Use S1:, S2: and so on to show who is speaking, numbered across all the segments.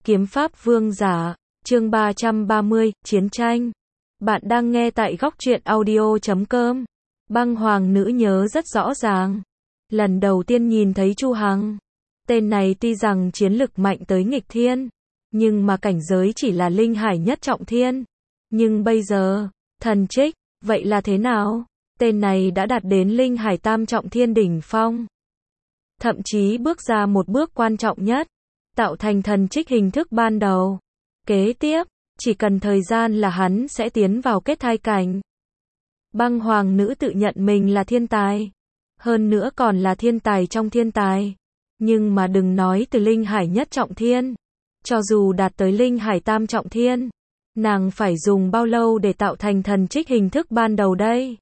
S1: Kiếm pháp vương giả, chương 330, chiến tranh. Bạn đang nghe tại góc truyện audio.com. Băng hoàng nữ nhớ rất rõ ràng. Lần đầu tiên nhìn thấy Chu Hằng. Tên này tuy rằng chiến lực mạnh tới nghịch thiên, nhưng mà cảnh giới chỉ là linh hải nhất trọng thiên. Nhưng bây giờ, thần trích, vậy là thế nào? Tên này đã đạt đến linh hải tam trọng thiên đỉnh phong. Thậm chí bước ra một bước quan trọng nhất, tạo thành thần trích hình thức ban đầu. Kế tiếp, chỉ cần thời gian là hắn sẽ tiến vào kết thai cảnh. Băng hoàng nữ tự nhận mình là thiên tài. Hơn nữa còn là thiên tài trong thiên tài. Nhưng mà đừng nói từ linh hải nhất trọng thiên. Cho dù đạt tới linh hải tam trọng thiên, nàng phải dùng bao lâu để tạo thành thần trích hình thức ban đầu đây?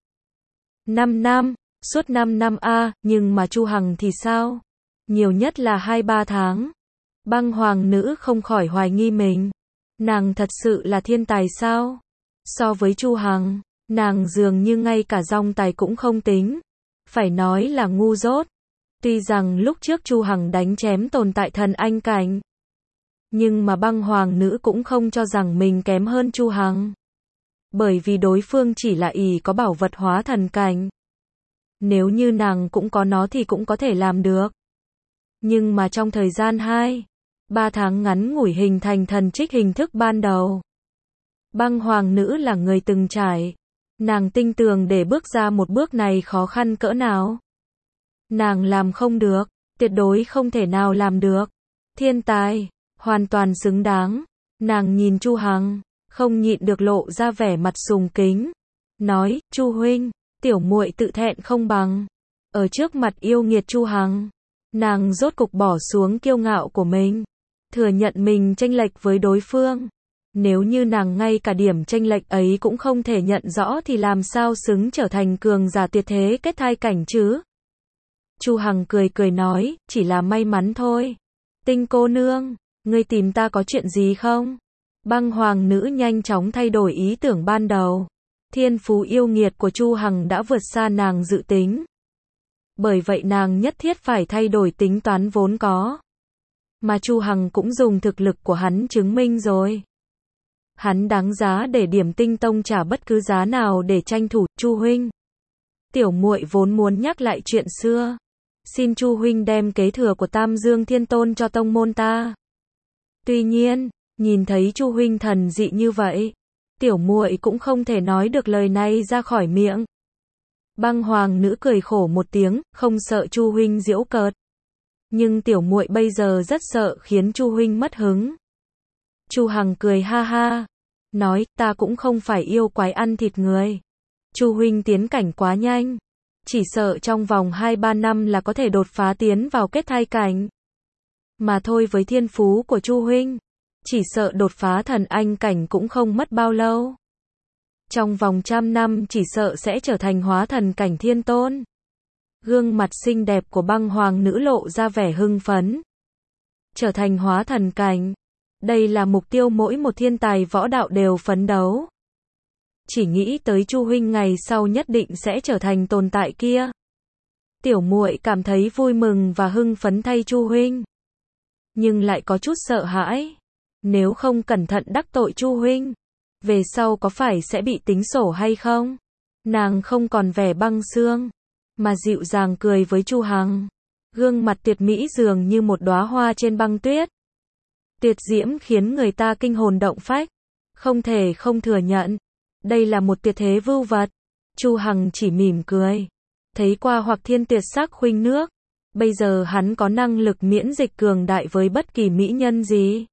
S1: 5 năm, suốt 5 năm nhưng mà Chu Hằng thì sao? Nhiều nhất là 2-3 tháng. Băng hoàng nữ không khỏi hoài nghi mình. Nàng thật sự là thiên tài sao? So với Chu Hằng, nàng dường như ngay cả dòng tài cũng không tính. Phải nói là ngu dốt. Tuy rằng lúc trước Chu Hằng đánh chém tồn tại thần anh cảnh, nhưng mà băng hoàng nữ cũng không cho rằng mình kém hơn Chu Hằng. Bởi vì đối phương chỉ là có bảo vật hóa thần cảnh. Nếu như nàng cũng có nó thì cũng có thể làm được. Nhưng mà trong thời gian 2-3 tháng ngắn ngủi hình thành thần trích hình thức ban đầu. Băng hoàng nữ là người từng trải. Nàng tinh tường để bước ra một bước này khó khăn cỡ nào. Nàng làm không được, tuyệt đối không thể nào làm được. Thiên tài, hoàn toàn xứng đáng. Nàng nhìn Chu Hằng, không nhịn được lộ ra vẻ mặt sùng kính. Nói, Chu huynh, tiểu muội tự thẹn không bằng. Ở trước mặt yêu nghiệt Chu Hằng, nàng rốt cục bỏ xuống kiêu ngạo của mình. Thừa nhận mình chênh lệch với đối phương. Nếu như nàng ngay cả điểm chênh lệch ấy cũng không thể nhận rõ thì làm sao xứng trở thành cường giả tuyệt thế kết thai cảnh chứ? Chu Hằng cười cười nói, chỉ là may mắn thôi. Tinh cô nương, ngươi tìm ta có chuyện gì không? Băng hoàng nữ nhanh chóng thay đổi ý tưởng ban đầu. Thiên phú yêu nghiệt của Chu Hằng đã vượt xa nàng dự tính. Bởi vậy nàng nhất thiết phải thay đổi tính toán vốn có. Mà Chu Hằng cũng dùng thực lực của hắn chứng minh rồi. Hắn đáng giá để Điểm Tinh Tông trả bất cứ giá nào để tranh thủ. Chu huynh, tiểu muội vốn muốn nhắc lại chuyện xưa. Xin Chu huynh đem kế thừa của Tam Dương Thiên Tôn cho tông môn ta. Tuy nhiên, nhìn thấy Chu huynh thần dị như vậy, tiểu muội cũng không thể nói được lời này ra khỏi miệng. Băng hoàng nữ cười khổ một tiếng, không sợ Chu huynh giễu cợt. Nhưng tiểu muội bây giờ rất sợ khiến Chu huynh mất hứng. Chu Hằng cười ha ha, nói, ta cũng không phải yêu quái ăn thịt người. Chu huynh tiến cảnh quá nhanh, chỉ sợ trong vòng 2-3 năm là có thể đột phá tiến vào kết thai cảnh. Mà thôi, với thiên phú của Chu huynh, chỉ sợ đột phá thần anh cảnh cũng không mất bao lâu. Trong vòng 100 năm chỉ sợ sẽ trở thành hóa thần cảnh thiên tôn. Gương mặt xinh đẹp của băng hoàng nữ lộ ra vẻ hưng phấn. Trở thành hóa thần cảnh, đây là mục tiêu mỗi một thiên tài võ đạo đều phấn đấu. Chỉ nghĩ tới Chu huynh ngày sau nhất định sẽ trở thành tồn tại kia. Tiểu muội cảm thấy vui mừng và hưng phấn thay Chu huynh. Nhưng lại có chút sợ hãi. Nếu không cẩn thận đắc tội Chu huynh, về sau có phải sẽ bị tính sổ hay không? Nàng không còn vẻ băng xương, mà dịu dàng cười với Chu Hằng. Gương mặt tuyệt mỹ dường như một đóa hoa trên băng tuyết. Tuyệt diễm khiến người ta kinh hồn động phách. Không thể không thừa nhận, đây là một tuyệt thế vưu vật. Chu Hằng chỉ mỉm cười. Thấy qua Hoặc Thiên tuyệt sắc khuynh nước. Bây giờ hắn có năng lực miễn dịch cường đại với bất kỳ mỹ nhân gì.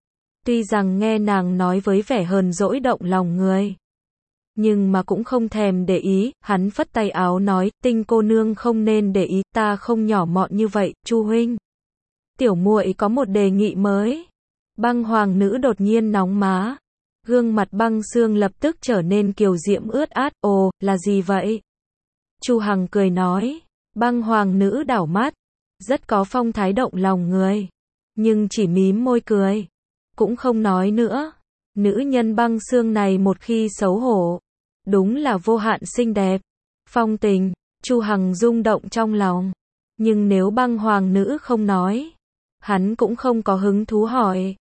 S1: Tuy rằng nghe nàng nói với vẻ hờn dỗi động lòng người, nhưng mà cũng không thèm để ý. Hắn phất tay áo nói, Tinh cô nương không nên để ý, ta không nhỏ mọn như vậy. Chu huynh, tiểu muội có một đề nghị mới. Băng hoàng nữ đột nhiên nóng má. Gương mặt băng xương lập tức trở nên kiều diễm ướt át. Ồ, là gì vậy? Chu Hằng cười nói. Băng hoàng nữ đảo mắt, rất có phong thái động lòng người, nhưng chỉ mím môi cười, cũng không nói nữa. Nữ nhân băng xương này một khi xấu hổ, đúng là vô hạn xinh đẹp, phong tình. Chu Hằng rung động trong lòng. Nhưng nếu băng hoàng nữ không nói, hắn cũng không có hứng thú hỏi.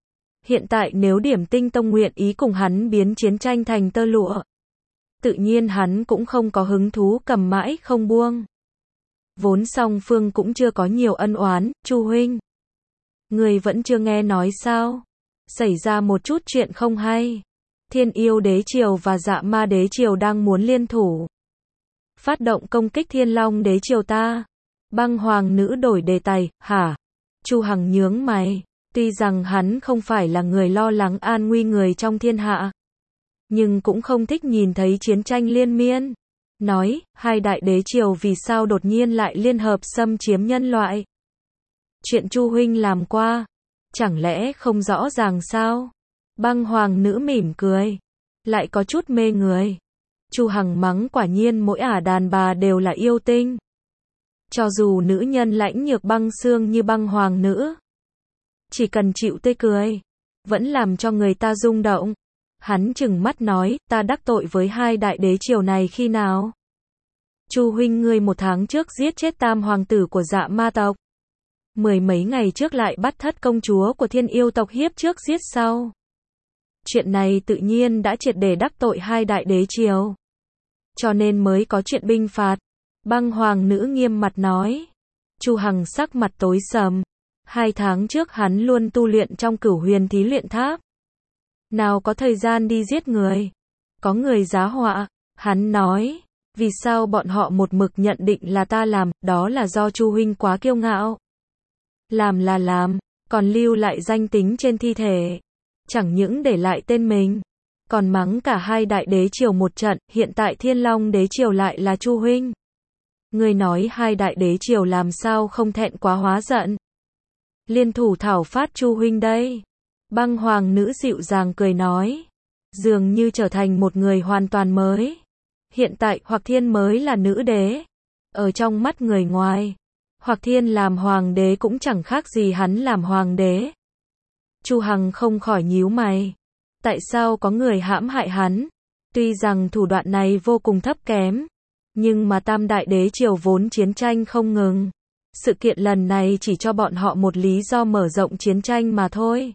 S1: Hiện tại nếu Điểm Tinh Tông nguyện ý cùng hắn biến chiến tranh thành tơ lụa, tự nhiên hắn cũng không có hứng thú cầm mãi không buông. Vốn song phương cũng chưa có nhiều ân oán, Chu huynh. Người vẫn chưa nghe nói sao? Xảy ra một chút chuyện không hay. Thiên Yêu Đế Triều và Dạ Ma Đế Triều đang muốn liên thủ, phát động công kích Thiên Long Đế Triều ta. Băng Hoàng nữ đổi đề tài, hả? Chu Hằng nhướng mày. Tuy rằng hắn không phải là người lo lắng an nguy người trong thiên hạ, nhưng cũng không thích nhìn thấy chiến tranh liên miên. Nói, hai đại đế triều vì sao đột nhiên lại liên hợp xâm chiếm nhân loại? Chuyện Chu huynh làm qua, chẳng lẽ không rõ ràng sao? Băng Hoàng nữ mỉm cười, lại có chút mê người. Chu Hằng mắng quả nhiên mỗi đàn bà đều là yêu tinh. Cho dù nữ nhân lãnh nhược băng xương như Băng Hoàng nữ, chỉ cần chịu tươi cười, vẫn làm cho người ta rung động. Hắn trừng mắt nói, ta đắc tội với hai đại đế triều này khi nào? Chu huynh ngươi 1 tháng trước giết chết tam hoàng tử của Dạ Ma tộc. 10 mấy ngày trước lại bắt thất công chúa của Thiên Yêu tộc hiếp trước giết sau. Chuyện này tự nhiên đã triệt để đắc tội hai đại đế triều, cho nên mới có chuyện binh phạt. Băng Hoàng nữ nghiêm mặt nói. Chu Hằng sắc mặt tối sầm. 2 tháng trước hắn luôn tu luyện trong Cửu Huyền Thí Luyện Tháp, nào có thời gian đi giết người. Có người giá họa. Hắn nói, vì sao bọn họ một mực nhận định là ta làm, đó là do Chu huynh quá kiêu ngạo. Làm là làm, còn lưu lại danh tính trên thi thể, chẳng những để lại tên mình, còn mắng cả hai đại đế triều một trận. Hiện tại Thiên Long Đế Triều lại là Chu huynh. Người nói hai đại đế triều làm sao không thẹn quá hóa giận, liên thủ thảo phát Chu huynh đây. Băng Hoàng nữ dịu dàng cười nói, dường như trở thành một người hoàn toàn mới. Hiện tại Hoặc Thiên mới là nữ đế. Ở trong mắt người ngoài, Hoặc Thiên làm hoàng đế cũng chẳng khác gì hắn làm hoàng đế. Chu Hằng không khỏi nhíu mày. Tại sao có người hãm hại hắn? Tuy rằng thủ đoạn này vô cùng thấp kém, nhưng mà tam đại đế triều vốn chiến tranh không ngừng. Sự kiện lần này chỉ cho bọn họ một lý do mở rộng chiến tranh mà thôi.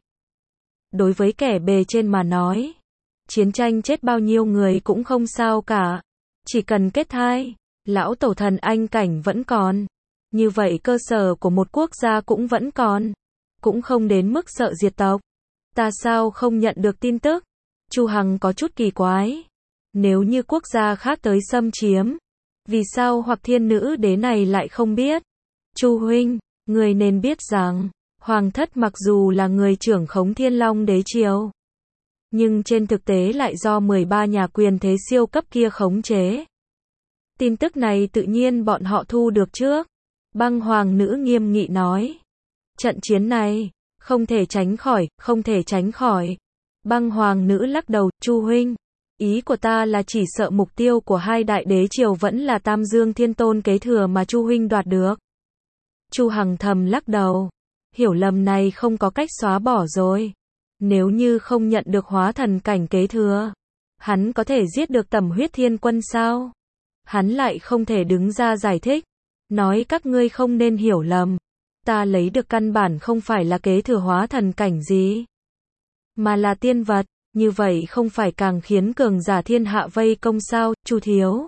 S1: Đối với kẻ bề trên mà nói, chiến tranh chết bao nhiêu người cũng không sao cả. Chỉ cần kết thai, lão tổ thần anh cảnh vẫn còn. Như vậy cơ sở của một quốc gia cũng vẫn còn. Cũng không đến mức sợ diệt tộc. Ta sao không nhận được tin tức? Chu Hằng có chút kỳ quái. Nếu như quốc gia khác tới xâm chiếm, vì sao Hoặc Thiên nữ đế này lại không biết? Chu huynh, người nên biết rằng, Hoàng thất mặc dù là người trưởng khống Thiên Long Đế Triều, nhưng trên thực tế lại do 13 nhà quyền thế siêu cấp kia khống chế. Tin tức này tự nhiên bọn họ thu được trước. Băng Hoàng nữ nghiêm nghị nói. Trận chiến này, không thể tránh khỏi, không thể tránh khỏi. Băng Hoàng nữ lắc đầu, Chu huynh, ý của ta là chỉ sợ mục tiêu của hai đại đế triều vẫn là Tam Dương Thiên Tôn kế thừa mà Chu huynh đoạt được. Chu Hằng thầm lắc đầu. Hiểu lầm này không có cách xóa bỏ rồi. Nếu như không nhận được hóa thần cảnh kế thừa, hắn có thể giết được Tẩm Huyết Thiên Quân sao? Hắn lại không thể đứng ra giải thích, nói các ngươi không nên hiểu lầm. Ta lấy được căn bản không phải là kế thừa hóa thần cảnh gì, mà là tiên vật. Như vậy không phải càng khiến cường giả thiên hạ vây công sao? Chu thiếu.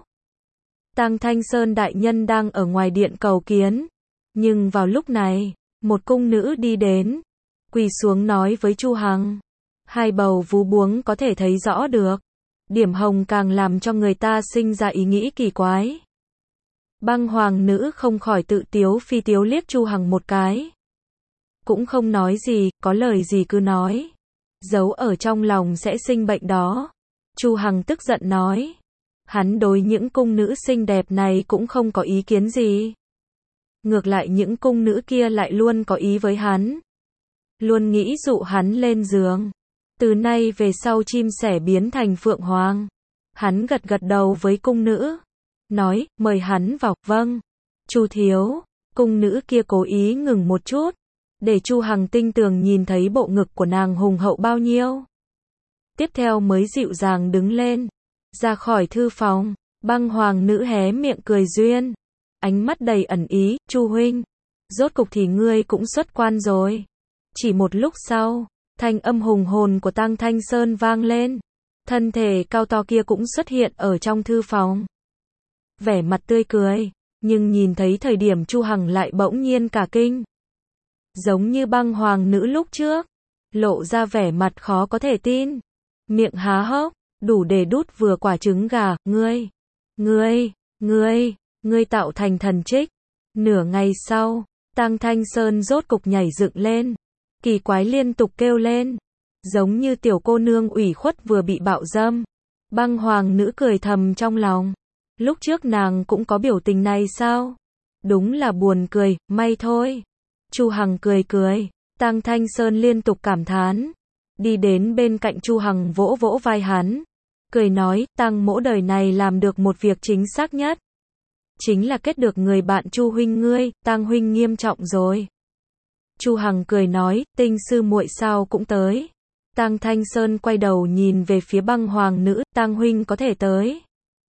S1: Tang Thanh Sơn đại nhân đang ở ngoài điện cầu kiến. Nhưng vào lúc này, một cung nữ đi đến, quỳ xuống nói với Chu Hằng. Hai bầu vú buống có thể thấy rõ được. Điểm hồng càng làm cho người ta sinh ra ý nghĩ kỳ quái. Băng Hoàng nữ không khỏi tự tiếu phi tiếu liếc Chu Hằng một cái. Cũng không nói gì, có lời gì cứ nói. Giấu ở trong lòng sẽ sinh bệnh đó. Chu Hằng tức giận nói. Hắn đối những cung nữ xinh đẹp này cũng không có ý kiến gì. Ngược lại những cung nữ kia lại luôn có ý với hắn. Luôn nghĩ dụ hắn lên giường. Từ nay về sau chim sẻ biến thành phượng hoàng. Hắn gật gật đầu với cung nữ. Nói, mời hắn vào. Vâng. Chu thiếu. Cung nữ kia cố ý ngừng một chút, để Chu Hằng tinh tường nhìn thấy bộ ngực của nàng hùng hậu bao nhiêu. Tiếp theo mới dịu dàng đứng lên, ra khỏi thư phòng. Băng Hoàng nữ hé miệng cười duyên, ánh mắt đầy ẩn ý. Chu huynh, rốt cục thì ngươi cũng xuất quan rồi. Chỉ một lúc sau, Thanh âm hùng hồn của Tăng Thanh Sơn vang lên. Thân thể cao to kia cũng xuất hiện ở trong thư phòng. Vẻ mặt tươi cười, nhưng nhìn thấy thời điểm Chu Hằng lại bỗng nhiên cả kinh. Giống như Băng Hoàng nữ lúc trước, lộ ra vẻ mặt khó có thể tin. Miệng há hốc, đủ để đút vừa quả trứng gà, ngươi tạo thành thần trích. Nửa ngày sau, Tăng Thanh Sơn rốt cục nhảy dựng lên, kỳ quái liên tục kêu lên, giống như tiểu cô nương ủy khuất vừa bị bạo dâm. Băng Hoàng nữ cười thầm trong lòng, lúc trước nàng cũng có biểu tình này sao? Đúng là buồn cười, may thôi. Chu Hằng cười cười, Tăng Thanh Sơn liên tục cảm thán, đi đến bên cạnh Chu Hằng vỗ vỗ vai hắn, cười nói, Tăng mỗ đời này làm được một việc chính xác nhất. Chính là kết được người bạn Chu huynh ngươi, Tăng huynh nghiêm trọng rồi. Chu Hằng cười nói, Tinh sư muội sao cũng tới. Tăng Thanh Sơn quay đầu nhìn về phía Băng Hoàng nữ, Tăng huynh có thể tới.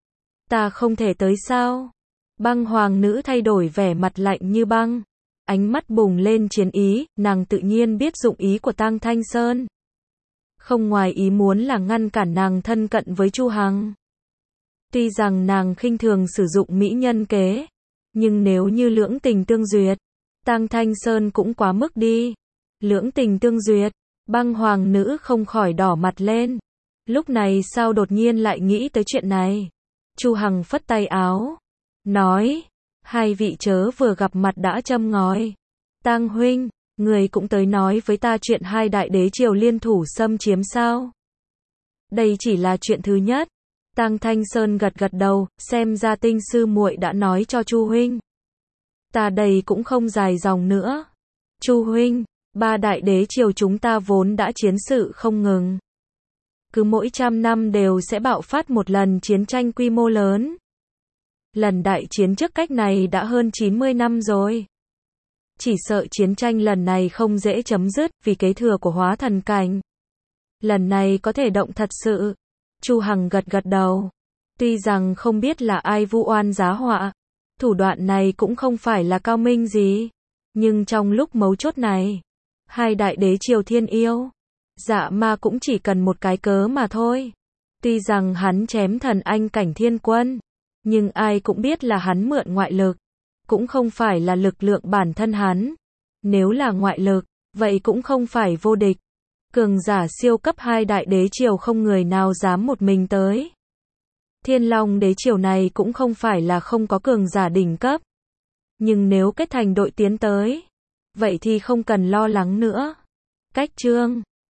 S1: Ta không thể tới sao? Băng Hoàng nữ thay đổi vẻ mặt lạnh như băng, ánh mắt bùng lên chiến ý, nàng tự nhiên biết dụng ý của Tăng Thanh Sơn. Không ngoài ý muốn là ngăn cản nàng thân cận với Chu Hằng. Tuy rằng nàng khinh thường sử dụng mỹ nhân kế, nhưng nếu như lưỡng tình tương duyệt, Tăng Thanh Sơn cũng quá mức đi. Lưỡng tình tương duyệt, Băng Hoàng nữ không khỏi đỏ mặt lên. Lúc này sao đột nhiên lại nghĩ tới chuyện này? Chu Hằng phất tay áo, nói, hai vị chớ vừa gặp mặt đã châm ngòi. Tăng huynh, người cũng tới nói với ta chuyện hai đại đế triều liên thủ xâm chiếm sao? Đây chỉ là chuyện thứ nhất. Tăng Thanh Sơn gật gật đầu, xem ra Tinh sư muội đã nói cho Chu huynh. Ta đây cũng không dài dòng nữa. Chu huynh, ba đại đế triều chúng ta vốn đã chiến sự không ngừng. Cứ mỗi 100 năm đều sẽ bạo phát một lần chiến tranh quy mô lớn. Lần đại chiến trước cách này đã hơn 90 năm rồi. Chỉ sợ chiến tranh lần này không dễ chấm dứt vì kế thừa của hóa thần cảnh. Lần này có thể động thật sự. Chu Hằng gật gật đầu. Tuy rằng không biết là ai vu oan giá họa, thủ đoạn này cũng không phải là cao minh gì. Nhưng trong lúc mấu chốt này, hai đại đế triều thiên yêu, Dạ Ma cũng chỉ cần một cái cớ mà thôi. Tuy rằng hắn chém thần anh cảnh thiên quân, nhưng ai cũng biết là hắn mượn ngoại lực, cũng không phải là lực lượng bản thân hắn. Nếu là ngoại lực, vậy cũng không phải vô địch. Cường giả siêu cấp hai đại đế triều không người nào dám một mình tới. Thiên Long đế triều này cũng không phải là không có cường giả đỉnh cấp. Nhưng nếu kết thành đội tiến tới, vậy thì không cần lo lắng nữa. Cách chương